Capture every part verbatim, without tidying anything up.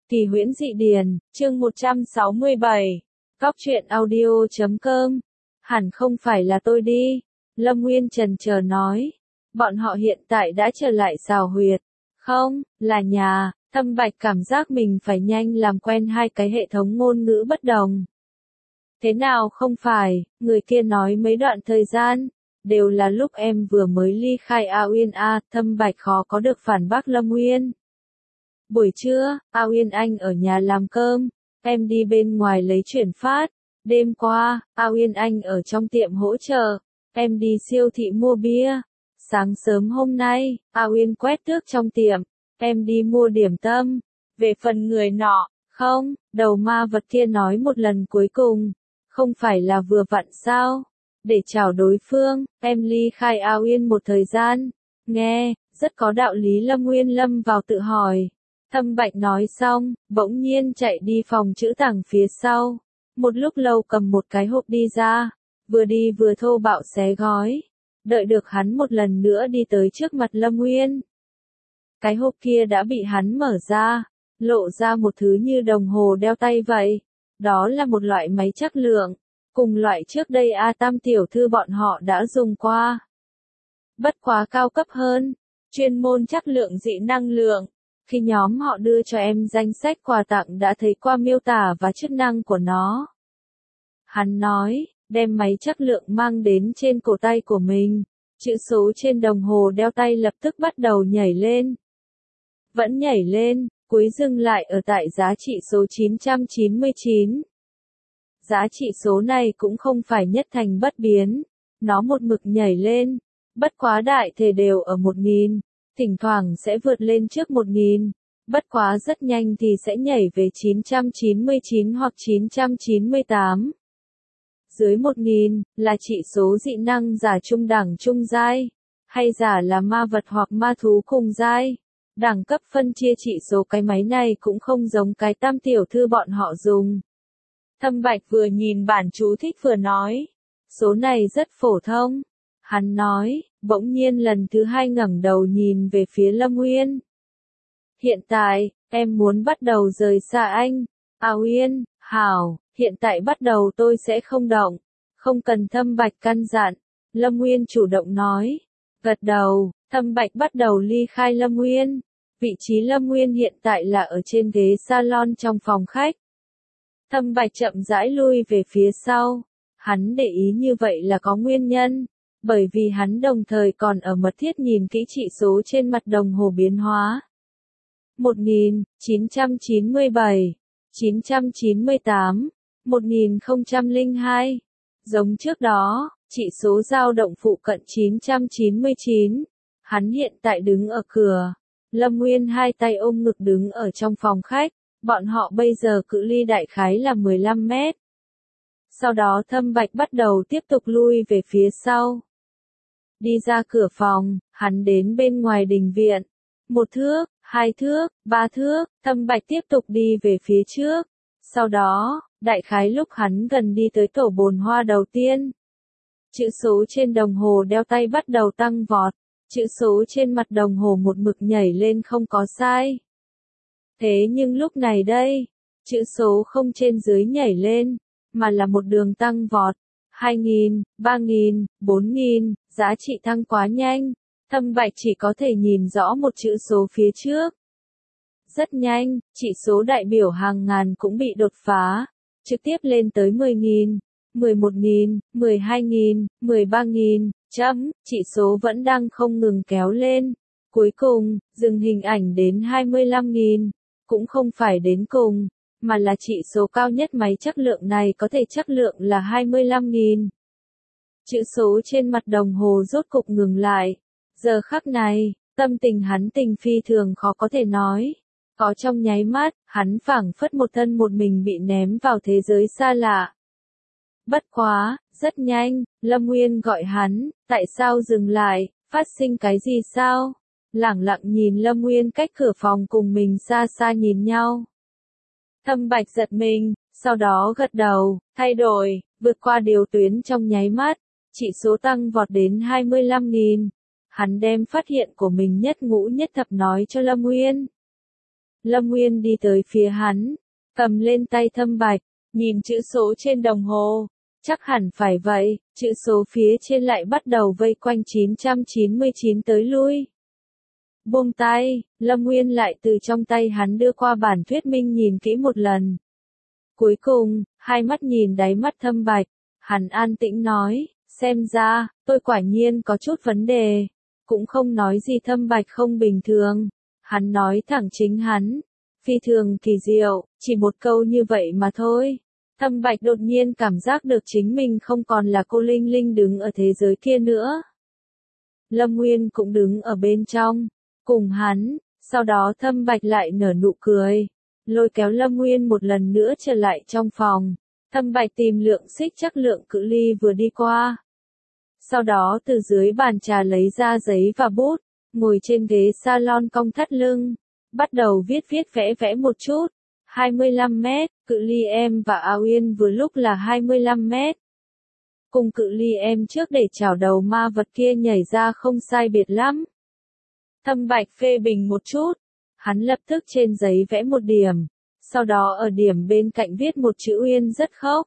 Kỳ huyễn dị điền, chương một trăm sáu mươi bảy. Cóc truyện audio chấm com. Hẳn không phải là tôi đi. Lâm Nguyên chần chờ nói. Bọn họ hiện tại đã trở lại Xào Huyệt. Không, là nhà. Thâm Bạch cảm giác mình phải nhanh làm quen hai cái hệ thống ngôn ngữ bất đồng. Thế nào không phải, người kia nói mấy đoạn thời gian. Đều là lúc em vừa mới ly khai A Uyên A. Thâm Bạch khó có được phản bác Lâm Nguyên. Buổi trưa, A Uyên Anh ở nhà làm cơm, em đi bên ngoài lấy chuyển phát. Đêm qua, A Uyên Anh ở trong tiệm hỗ trợ, em đi siêu thị mua bia. Sáng sớm hôm nay, A Uyên quét tước trong tiệm, em đi mua điểm tâm. Về phần người nọ, không, đầu ma vật kia nói một lần cuối cùng, không phải là vừa vặn sao? Để chào đối phương, em ly khai A Uyên một thời gian. Nghe, rất có đạo lý. Lâm Nguyên lâm vào tự hỏi. Thâm Bạch nói xong, bỗng nhiên chạy đi phòng trữ tàng phía sau. Một lúc lâu cầm một cái hộp đi ra, vừa đi vừa thô bạo xé gói. Đợi được hắn một lần nữa đi tới trước mặt Lâm Nguyên. Cái hộp kia đã bị hắn mở ra, lộ ra một thứ như đồng hồ đeo tay vậy. Đó là một loại máy trắc lượng, cùng loại trước đây A Tam tiểu thư bọn họ đã dùng qua. Bất quá cao cấp hơn, chuyên môn trắc lượng dị năng lượng. Khi nhóm họ đưa cho em danh sách quà tặng đã thấy qua miêu tả và chức năng của nó. Hắn nói, đem máy trắc lượng mang đến trên cổ tay của mình. Chữ số trên đồng hồ đeo tay lập tức bắt đầu nhảy lên. Vẫn nhảy lên, cuối dừng lại ở tại giá trị số chín trăm chín mươi chín. Giá trị số này cũng không phải nhất thành bất biến. Nó một mực nhảy lên, bất quá đại thể đều ở một nghìn. Thỉnh thoảng sẽ vượt lên trước một nghìn, bất quá rất nhanh thì sẽ nhảy về chín trăm chín mươi chín hoặc chín trăm chín mươi tám. Dưới một nghìn, là trị số dị năng giả trung đẳng trung giai, hay giả là ma vật hoặc ma thú cùng giai. Đẳng cấp phân chia trị số cái máy này cũng không giống cái Tam tiểu thư bọn họ dùng. Thâm Bạch vừa nhìn bản chú thích vừa nói, số này rất phổ thông. Hắn nói, bỗng nhiên lần thứ hai ngẩng đầu nhìn về phía Lâm Nguyên. Hiện tại, em muốn bắt đầu rời xa anh. A Uyên, hảo, hiện tại bắt đầu tôi sẽ không động. Không cần Thâm Bạch căn dặn. Lâm Nguyên chủ động nói. Gật đầu, Thâm Bạch bắt đầu ly khai Lâm Nguyên. Vị trí Lâm Nguyên hiện tại là ở trên ghế salon trong phòng khách. Thâm Bạch chậm rãi lui về phía sau. Hắn để ý như vậy là có nguyên nhân. Bởi vì hắn đồng thời còn ở mật thiết nhìn kỹ trị số trên mặt đồng hồ biến hóa. một nghìn chín trăm chín mươi bảy, chín trăm chín mươi tám, một nghìn không trăm lẻ hai. Giống trước đó, trị số dao động phụ cận chín trăm chín mươi chín. Hắn hiện tại đứng ở cửa. Lâm Nguyên hai tay ôm ngực đứng ở trong phòng khách. Bọn họ bây giờ cự ly đại khái là mười lăm mét. Sau đó Thâm Bạch bắt đầu tiếp tục lui về phía sau. Đi ra cửa phòng, hắn đến bên ngoài đình viện. Một thước, hai thước, ba thước, Thâm Bạch tiếp tục đi về phía trước. Sau đó, đại khái lúc hắn gần đi tới tổ bồn hoa đầu tiên. Chữ số trên đồng hồ đeo tay bắt đầu tăng vọt. Chữ số trên mặt đồng hồ một mực nhảy lên không có sai. Thế nhưng lúc này đây, chữ số không trên dưới nhảy lên, mà là một đường tăng vọt. hai nghìn, ba nghìn, bốn nghìn, giá trị tăng quá nhanh. Thâm Bạch chỉ có thể nhìn rõ một chữ số phía trước. Rất nhanh, chỉ số đại biểu hàng ngàn cũng bị đột phá, trực tiếp lên tới mười nghìn, mười một nghìn, mười hai nghìn, mười ba nghìn, chấm, chỉ số vẫn đang không ngừng kéo lên. Cuối cùng, dừng hình ảnh đến hai mươi lăm nghìn, cũng không phải đến cùng, mà là chỉ số cao nhất máy trắc lượng này có thể trắc lượng là hai mươi lăm nghìn. Chữ số trên mặt đồng hồ rốt cục ngừng lại. Giờ khắc này, tâm tình hắn tình phi thường khó có thể nói. Có trong nháy mắt, hắn phảng phất một thân một mình bị ném vào thế giới xa lạ. Bất quá, rất nhanh, Lâm Nguyên gọi hắn, tại sao dừng lại, phát sinh cái gì sao? Lẳng lặng nhìn Lâm Nguyên cách cửa phòng cùng mình xa xa nhìn nhau. Thâm Bạch giật mình, sau đó gật đầu, thay đổi, vượt qua điều tuyến trong nháy mắt, chỉ số tăng vọt đến hai mươi lăm nghìn. Hắn đem phát hiện của mình nhất ngũ nhất thập nói cho Lâm Nguyên. Lâm Nguyên đi tới phía hắn, cầm lên tay Thâm Bạch, nhìn chữ số trên đồng hồ. Chắc hẳn phải vậy, chữ số phía trên lại bắt đầu vây quanh chín trăm chín mươi chín tới lui. Buông tay, Lâm Nguyên lại từ trong tay hắn đưa qua bản thuyết minh nhìn kỹ một lần. Cuối cùng, hai mắt nhìn đáy mắt Thâm Bạch, hắn an tĩnh nói, xem ra, tôi quả nhiên có chút vấn đề. Cũng không nói gì Thâm Bạch không bình thường. Hắn nói thẳng chính hắn. Phi thường kỳ diệu, chỉ một câu như vậy mà thôi. Thâm Bạch đột nhiên cảm giác được chính mình không còn là cô Linh Linh đứng ở thế giới kia nữa. Lâm Nguyên cũng đứng ở bên trong, cùng hắn, sau đó Thâm Bạch lại nở nụ cười, lôi kéo Lâm Nguyên một lần nữa trở lại trong phòng. Thâm Bạch tìm lượng xích chắc lượng cự ly vừa đi qua. Sau đó từ dưới bàn trà lấy ra giấy và bút, ngồi trên ghế salon cong thắt lưng, bắt đầu viết viết vẽ vẽ một chút. hai mươi lăm mét, cự ly em và A Uyên vừa lúc là hai mươi lăm mét. Cùng cự ly em trước để chảo đầu ma vật kia nhảy ra không sai biệt lắm. Thâm Bạch phê bình một chút, hắn lập tức trên giấy vẽ một điểm, sau đó ở điểm bên cạnh viết một chữ Uyên rất khốc.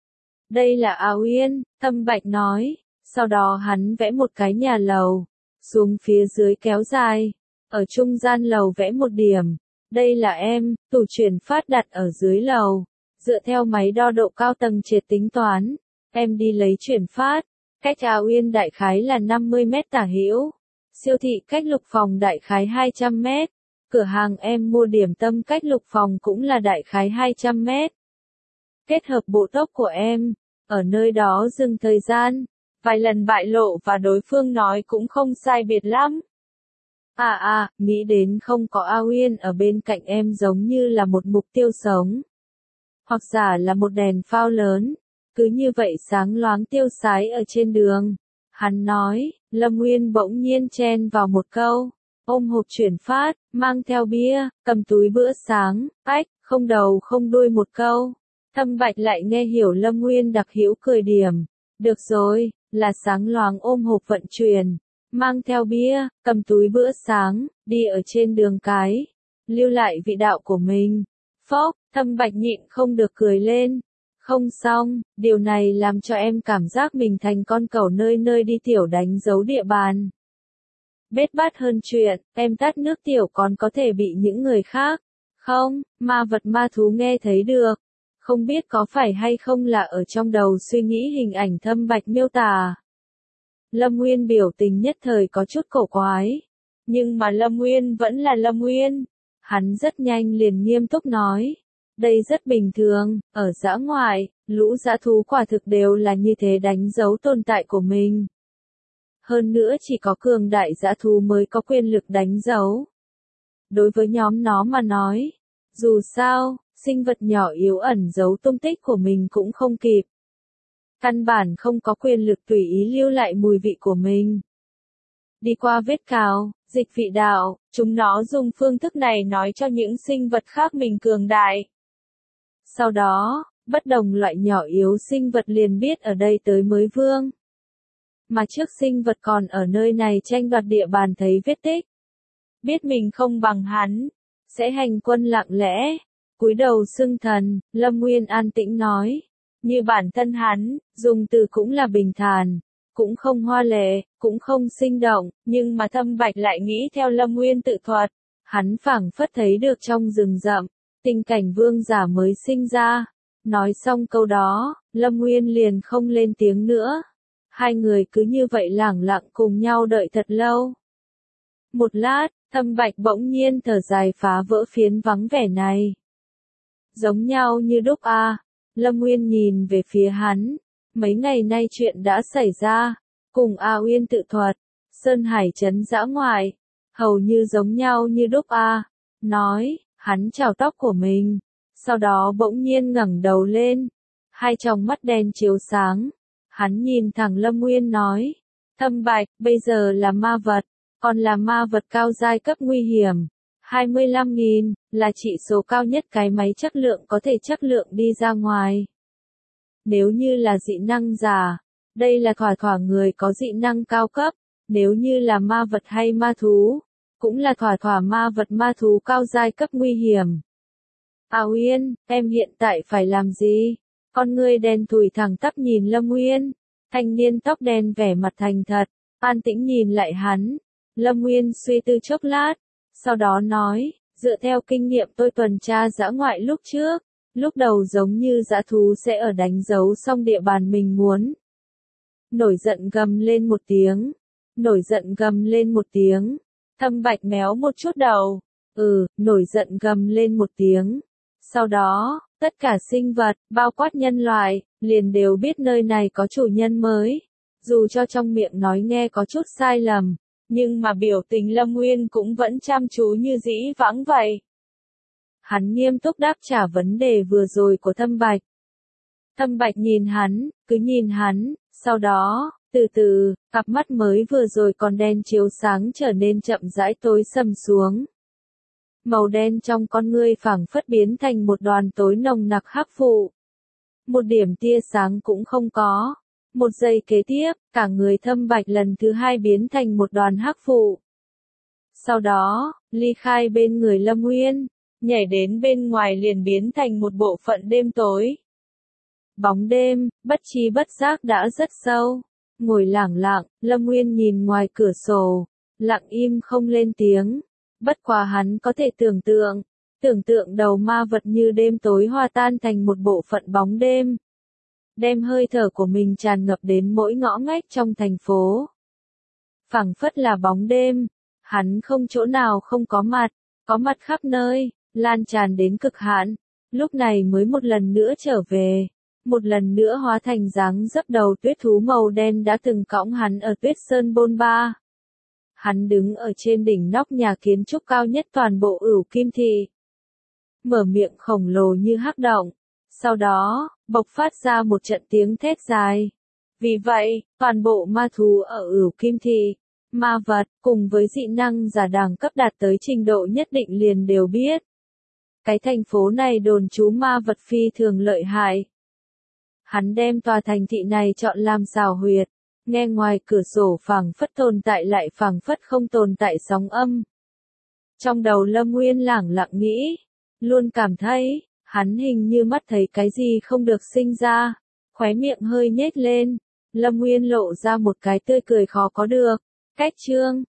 Đây là A Uyên, Thâm Bạch nói, sau đó hắn vẽ một cái nhà lầu, xuống phía dưới kéo dài, ở trung gian lầu vẽ một điểm. Đây là em, tủ chuyển phát đặt ở dưới lầu. Dựa theo máy đo độ cao tầng trệt tính toán, em đi lấy chuyển phát. Cách A Uyên đại khái là năm mươi mét tả hữu. Siêu thị cách Lục Phòng đại khái hai trăm mét. Cửa hàng em mua điểm tâm cách Lục Phòng cũng là đại khái hai trăm mét. Kết hợp bộ tốc của em, ở nơi đó dừng thời gian, vài lần bại lộ và đối phương nói cũng không sai biệt lắm. À à, nghĩ đến không có A Uyên ở bên cạnh em giống như là một mục tiêu sống. Hoặc giả là một đèn phao lớn, cứ như vậy sáng loáng tiêu sái ở trên đường. Hắn nói, Lâm Nguyên bỗng nhiên chen vào một câu, ôm hộp chuyển phát, mang theo bia, cầm túi bữa sáng, ách, không đầu không đuôi một câu. Thâm Bạch lại nghe hiểu Lâm Nguyên đặc hữu cười điểm. Được rồi, là sáng loáng ôm hộp vận chuyển. Mang theo bia, cầm túi bữa sáng, đi ở trên đường cái, lưu lại vị đạo của mình. Phốc, Thâm Bạch nhịn không được cười lên. Không xong, điều này làm cho em cảm giác mình thành con cẩu nơi nơi đi tiểu đánh dấu địa bàn. Bết bát hơn chuyện, em tắt nước tiểu còn có thể bị những người khác. Không, ma vật ma thú nghe thấy được. Không biết có phải hay không là ở trong đầu suy nghĩ hình ảnh Thâm Bạch miêu tả. Lâm Nguyên biểu tình nhất thời có chút cổ quái. Nhưng mà Lâm Nguyên vẫn là Lâm Nguyên. Hắn rất nhanh liền nghiêm túc nói. Đây rất bình thường, ở dã ngoại, lũ dã thú quả thực đều là như thế đánh dấu tồn tại của mình. Hơn nữa chỉ có cường đại dã thú mới có quyền lực đánh dấu. Đối với nhóm nó mà nói, dù sao, sinh vật nhỏ yếu ẩn giấu tung tích của mình cũng không kịp. Căn bản không có quyền lực tùy ý lưu lại mùi vị của mình. Đi qua vết cào, dịch vị đạo, chúng nó dùng phương thức này nói cho những sinh vật khác mình cường đại. Sau đó, bất đồng loại nhỏ yếu sinh vật liền biết ở đây tới mới vương. Mà trước sinh vật còn ở nơi này tranh đoạt địa bàn thấy vết tích. Biết mình không bằng hắn, sẽ hành quân lặng lẽ, cúi đầu xưng thần, Lâm Nguyên an tĩnh nói. Như bản thân hắn, dùng từ cũng là bình thản, cũng không hoa lệ, cũng không sinh động, nhưng mà Thâm Bạch lại nghĩ theo Lâm Nguyên tự thuật. Hắn phảng phất thấy được trong rừng rậm, tình cảnh vương giả mới sinh ra. Nói xong câu đó, Lâm Nguyên liền không lên tiếng nữa. Hai người cứ như vậy lẳng lặng cùng nhau đợi thật lâu. Một lát, Thâm Bạch bỗng nhiên thở dài phá vỡ phiến vắng vẻ này. Giống nhau như đúc a. Lâm Nguyên nhìn về phía hắn. Mấy ngày nay chuyện đã xảy ra. Cùng A Uyên tự thuật. Sơn Hải trấn dã ngoại. Hầu như giống nhau như đúc a. Nói, hắn chào tóc của mình. Sau đó bỗng nhiên ngẩng đầu lên. Hai tròng mắt đen chiếu sáng. Hắn nhìn thẳng Lâm Nguyên nói. Thâm Bạch, bây giờ là ma vật. Còn là ma vật cao giai cấp nguy hiểm. hai mươi lăm nghìn, là chỉ số cao nhất cái máy chất lượng có thể chất lượng đi ra ngoài. Nếu như là dị năng giả, đây là thỏa thỏa người có dị năng cao cấp. Nếu như là ma vật hay ma thú, cũng là thỏa thỏa ma vật ma thú cao giai cấp nguy hiểm. À Uyên, em hiện tại phải làm gì? Con ngươi đen thui thẳng tắp nhìn Lâm Nguyên. Thanh niên tóc đen vẻ mặt thành thật, an tĩnh nhìn lại hắn. Lâm Nguyên suy tư chốc lát, sau đó nói, dựa theo kinh nghiệm tôi tuần tra dã ngoại lúc trước, lúc đầu giống như dã thú sẽ ở đánh dấu xong địa bàn mình muốn. Nổi giận gầm lên một tiếng, nổi giận gầm lên một tiếng, Thâm Bạch méo một chút đầu, ừ, nổi giận gầm lên một tiếng. Sau đó, tất cả sinh vật, bao quát nhân loại, liền đều biết nơi này có chủ nhân mới. Dù cho trong miệng nói nghe có chút sai lầm, nhưng mà biểu tình Lâm Nguyên cũng vẫn chăm chú như dĩ vãng vậy. Hắn nghiêm túc đáp trả vấn đề vừa rồi của Thâm Bạch. Thâm Bạch nhìn hắn, cứ nhìn hắn, sau đó, từ từ, cặp mắt mới vừa rồi còn đen chiếu sáng trở nên chậm rãi tối sầm xuống. Màu đen trong con ngươi phảng phất biến thành một đoàn tối nồng nặc hắc vụ. Một điểm tia sáng cũng không có. Một giây kế tiếp, cả người Thâm Bạch lần thứ hai biến thành một đoàn hắc vụ. Sau đó, ly khai bên người Lâm Nguyên, nhảy đến bên ngoài liền biến thành một bộ phận đêm tối. Bóng đêm, bất tri bất giác đã rất sâu. Ngồi lẳng lặng, Lâm Nguyên nhìn ngoài cửa sổ, lặng im không lên tiếng. Bất quá hắn có thể tưởng tượng, tưởng tượng đầu ma vật như đêm tối hòa tan thành một bộ phận bóng đêm. Đem hơi thở của mình tràn ngập đến mỗi ngõ ngách trong thành phố. Phảng phất là bóng đêm, hắn không chỗ nào không có mặt, có mặt khắp nơi, lan tràn đến cực hạn, lúc này mới một lần nữa trở về, một lần nữa hóa thành dáng dấp đầu tuyết thú màu đen đã từng cõng hắn ở Tuyết Sơn Bôn Ba. Hắn đứng ở trên đỉnh nóc nhà kiến trúc cao nhất toàn bộ Ửu Kim Thị. Mở miệng khổng lồ như hắc động. Sau đó, bộc phát ra một trận tiếng thét dài. Vì vậy, toàn bộ ma thú ở Ửu Kim Thị, ma vật, cùng với dị năng giả đẳng cấp đạt tới trình độ nhất định liền đều biết. Cái thành phố này đồn trú ma vật phi thường lợi hại. Hắn đem tòa thành thị này chọn làm xào huyệt. Nghe ngoài cửa sổ phảng phất tồn tại lại phảng phất không tồn tại sóng âm. Trong đầu Lâm Nguyên lẳng lặng nghĩ, luôn cảm thấy, hắn hình như mắt thấy cái gì không được sinh ra, khóe miệng hơi nhếch lên, Lâm Nguyên lộ ra một cái tươi cười khó có được. Cách chương